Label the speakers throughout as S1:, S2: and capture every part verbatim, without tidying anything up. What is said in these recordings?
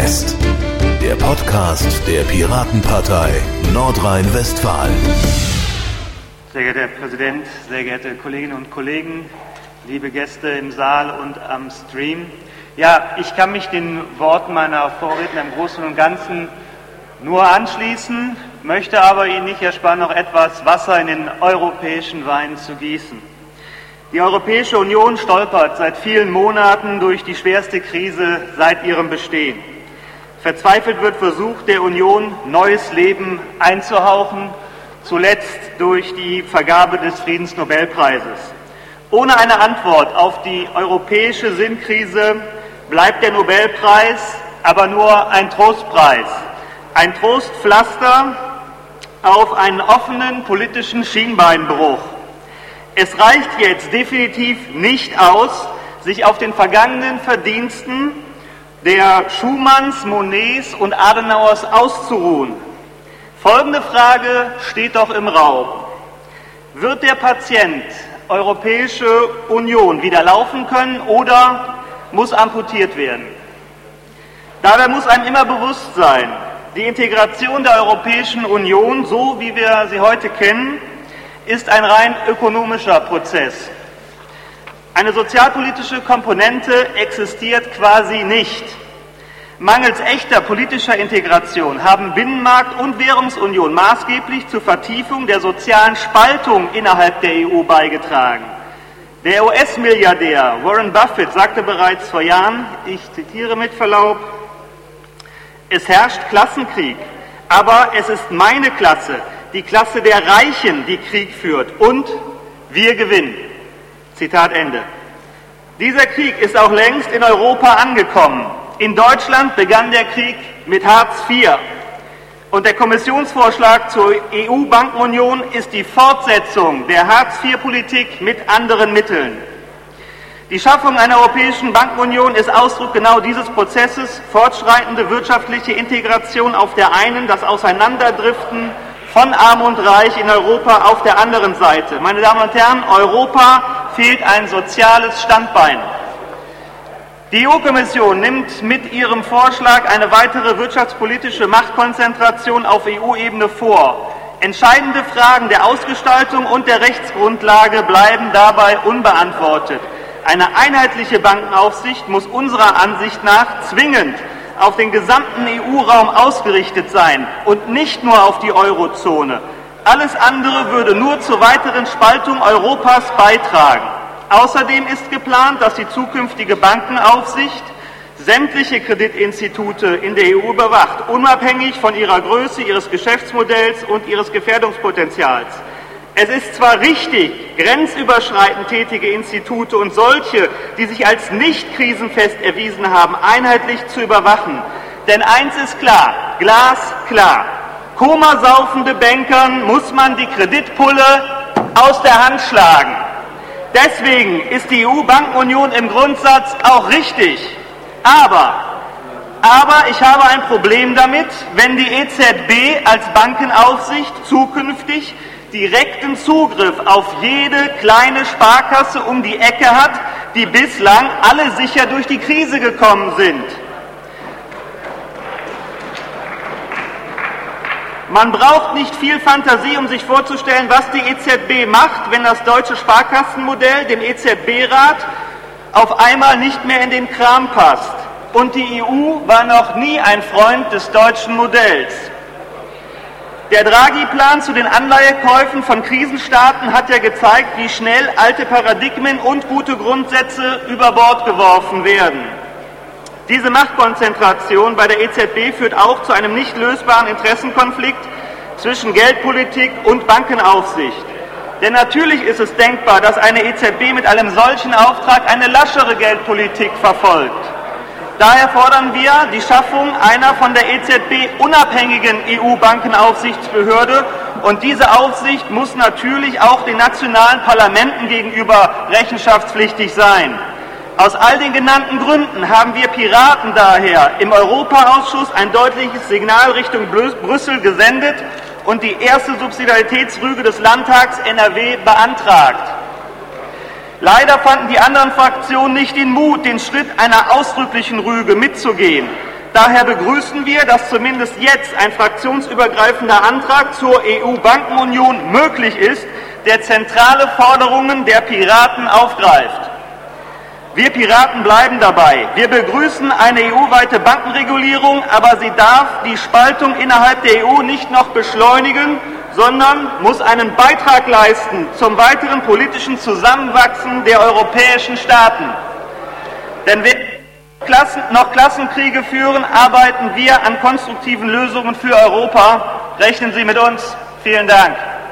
S1: West, der Podcast der Piratenpartei Nordrhein-Westfalen.
S2: Sehr geehrter Herr Präsident, sehr geehrte Kolleginnen und Kollegen, liebe Gäste im Saal und am Stream. Ja, ich kann mich den Worten meiner Vorredner im Großen und Ganzen nur anschließen, möchte aber Ihnen nicht ersparen, noch etwas Wasser in den europäischen Wein zu gießen. Die Europäische Union stolpert seit vielen Monaten durch die schwerste Krise seit ihrem Bestehen. Verzweifelt wird versucht, der Union neues Leben einzuhauchen, zuletzt durch die Vergabe des Friedensnobelpreises. Ohne eine Antwort auf die europäische Sinnkrise bleibt der Nobelpreis aber nur ein Trostpreis, ein Trostpflaster auf einen offenen politischen Schienbeinbruch. Es reicht jetzt definitiv nicht aus, sich auf den vergangenen Verdiensten der Schumanns, Monets und Adenauers auszuruhen. Folgende Frage steht doch im Raum. Wird der Patient Europäische Union wieder laufen können oder muss amputiert werden? Dabei muss einem immer bewusst sein, die Integration der Europäischen Union, so wie wir sie heute kennen, ist ein rein ökonomischer Prozess. Eine sozialpolitische Komponente existiert quasi nicht. Mangels echter politischer Integration haben Binnenmarkt und Währungsunion maßgeblich zur Vertiefung der sozialen Spaltung innerhalb der E U beigetragen. Der U S-Milliardär Warren Buffett sagte bereits vor Jahren, ich zitiere mit Verlaub, es herrscht Klassenkrieg, aber es ist meine Klasse, die Klasse der Reichen, die Krieg führt, und wir gewinnen. Zitat Ende. Dieser Krieg ist auch längst in Europa angekommen. In Deutschland begann der Krieg mit Hartz vier. Und der Kommissionsvorschlag zur E U-Bankenunion ist die Fortsetzung der Hartz vier Politik mit anderen Mitteln. Die Schaffung einer europäischen Bankenunion ist Ausdruck genau dieses Prozesses, fortschreitende wirtschaftliche Integration auf der einen, das Auseinanderdriften von Arm und Reich in Europa auf der anderen Seite. Meine Damen und Herren, Europa fehlt ein soziales Standbein. Die E U-Kommission nimmt mit ihrem Vorschlag eine weitere wirtschaftspolitische Machtkonzentration auf E U-Ebene vor. Entscheidende Fragen der Ausgestaltung und der Rechtsgrundlage bleiben dabei unbeantwortet. Eine einheitliche Bankenaufsicht muss unserer Ansicht nach zwingend auf den gesamten E U-Raum ausgerichtet sein und nicht nur auf die Eurozone. Alles andere würde nur zur weiteren Spaltung Europas beitragen. Außerdem ist geplant, dass die zukünftige Bankenaufsicht sämtliche Kreditinstitute in der E U überwacht, unabhängig von ihrer Größe, ihres Geschäftsmodells und ihres Gefährdungspotenzials. Es ist zwar richtig, grenzüberschreitend tätige Institute und solche, die sich als nicht krisenfest erwiesen haben, einheitlich zu überwachen. Denn eins ist klar, glasklar, komasaufende Bankern muss man die Kreditpulle aus der Hand schlagen. Deswegen ist die E U-Bankenunion im Grundsatz auch richtig. Aber, aber ich habe ein Problem damit, wenn die E Z B als Bankenaufsicht zukünftig direkten Zugriff auf jede kleine Sparkasse um die Ecke hat, die bislang alle sicher durch die Krise gekommen sind. Man braucht nicht viel Fantasie, um sich vorzustellen, was die E Z B macht, wenn das deutsche Sparkassenmodell dem E Z B-Rat auf einmal nicht mehr in den Kram passt. Und die E U war noch nie ein Freund des deutschen Modells. Der Draghi-Plan zu den Anleihekäufen von Krisenstaaten hat ja gezeigt, wie schnell alte Paradigmen und gute Grundsätze über Bord geworfen werden. Diese Machtkonzentration bei der E Z B führt auch zu einem nicht lösbaren Interessenkonflikt zwischen Geldpolitik und Bankenaufsicht. Denn natürlich ist es denkbar, dass eine E Z B mit einem solchen Auftrag eine laschere Geldpolitik verfolgt. Daher fordern wir die Schaffung einer von der E Z B unabhängigen E U-Bankenaufsichtsbehörde, und diese Aufsicht muss natürlich auch den nationalen Parlamenten gegenüber rechenschaftspflichtig sein. Aus all den genannten Gründen haben wir Piraten daher im Europaausschuss ein deutliches Signal Richtung Brüssel gesendet und die erste Subsidiaritätsrüge des Landtags N R W beantragt. Leider fanden die anderen Fraktionen nicht den Mut, den Schritt einer ausdrücklichen Rüge mitzugehen.
S3: Daher begrüßen wir, dass zumindest jetzt ein fraktionsübergreifender Antrag zur E U-Bankenunion möglich ist, der zentrale Forderungen der Piraten aufgreift. Wir Piraten bleiben dabei. Wir begrüßen eine E U-weite Bankenregulierung, aber sie darf die Spaltung innerhalb der E U nicht noch beschleunigen, sondern muss einen Beitrag leisten zum weiteren politischen Zusammenwachsen der europäischen Staaten. Denn wir Klassen, noch Klassenkriege führen, arbeiten wir an konstruktiven Lösungen für Europa. Rechnen Sie mit uns. Vielen Dank.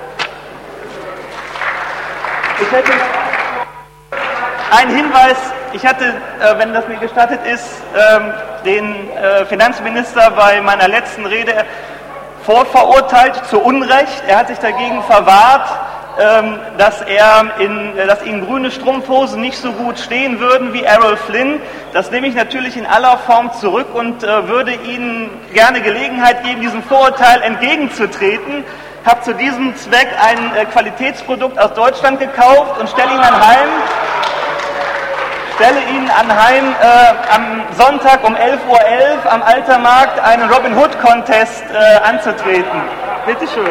S3: Ich hätte einen Hinweis. Ich hatte, wenn das mir gestattet ist, den Finanzminister bei meiner letzten Rede vorverurteilt, zu Unrecht. Er hat sich dagegen verwahrt, dass, er in, dass ihnen grüne Strumpfhosen nicht so gut stehen würden wie Errol Flynn. Das nehme ich natürlich in aller Form zurück und äh, würde Ihnen gerne Gelegenheit geben, diesem Vorurteil entgegenzutreten. Ich habe zu diesem Zweck ein äh, Qualitätsprodukt aus Deutschland gekauft und stelle Ihnen anheim, stelle Ihnen anheim äh, am Sonntag um elf Uhr elf am Altermarkt einen Robin Hood Contest äh, anzutreten. Bitte schön.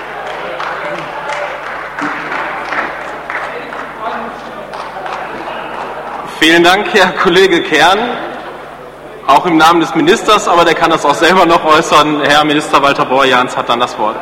S4: Vielen Dank, Herr Kollege Kern, auch im Namen des Ministers, aber der kann das auch selber noch äußern. Herr Minister Walter Borjans hat dann das Wort.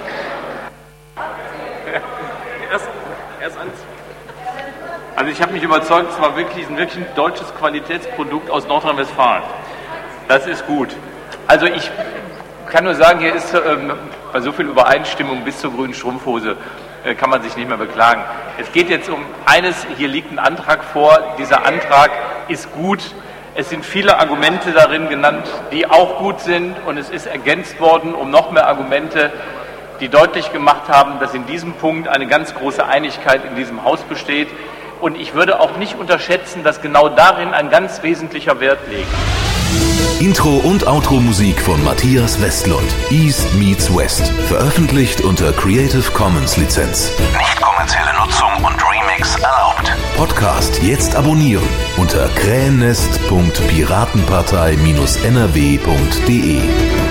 S5: Also ich habe mich überzeugt, es war wirklich ein, wirklich ein deutsches Qualitätsprodukt aus Nordrhein-Westfalen. Das ist gut. Also ich kann nur sagen, hier ist ähm, bei so viel Übereinstimmung bis zur grünen Strumpfhose äh, kann man sich nicht mehr beklagen. Es geht jetzt um eines, hier liegt ein Antrag vor, dieser Antrag ist gut. Es sind viele Argumente darin genannt, die auch gut sind, und es ist ergänzt worden um noch mehr Argumente, die deutlich gemacht haben, dass in diesem Punkt eine ganz große Einigkeit in diesem Haus besteht. Und ich würde auch nicht unterschätzen, dass genau darin ein ganz wesentlicher Wert liegt.
S1: Intro und Outro-Musik von Matthias Westlund. East meets West. Veröffentlicht unter Creative Commons Lizenz. Nicht kommerzielle Nutzung und Remix erlaubt. Podcast jetzt abonnieren unter krähennest punkt piratenpartei Bindestrich n r w punkt d e.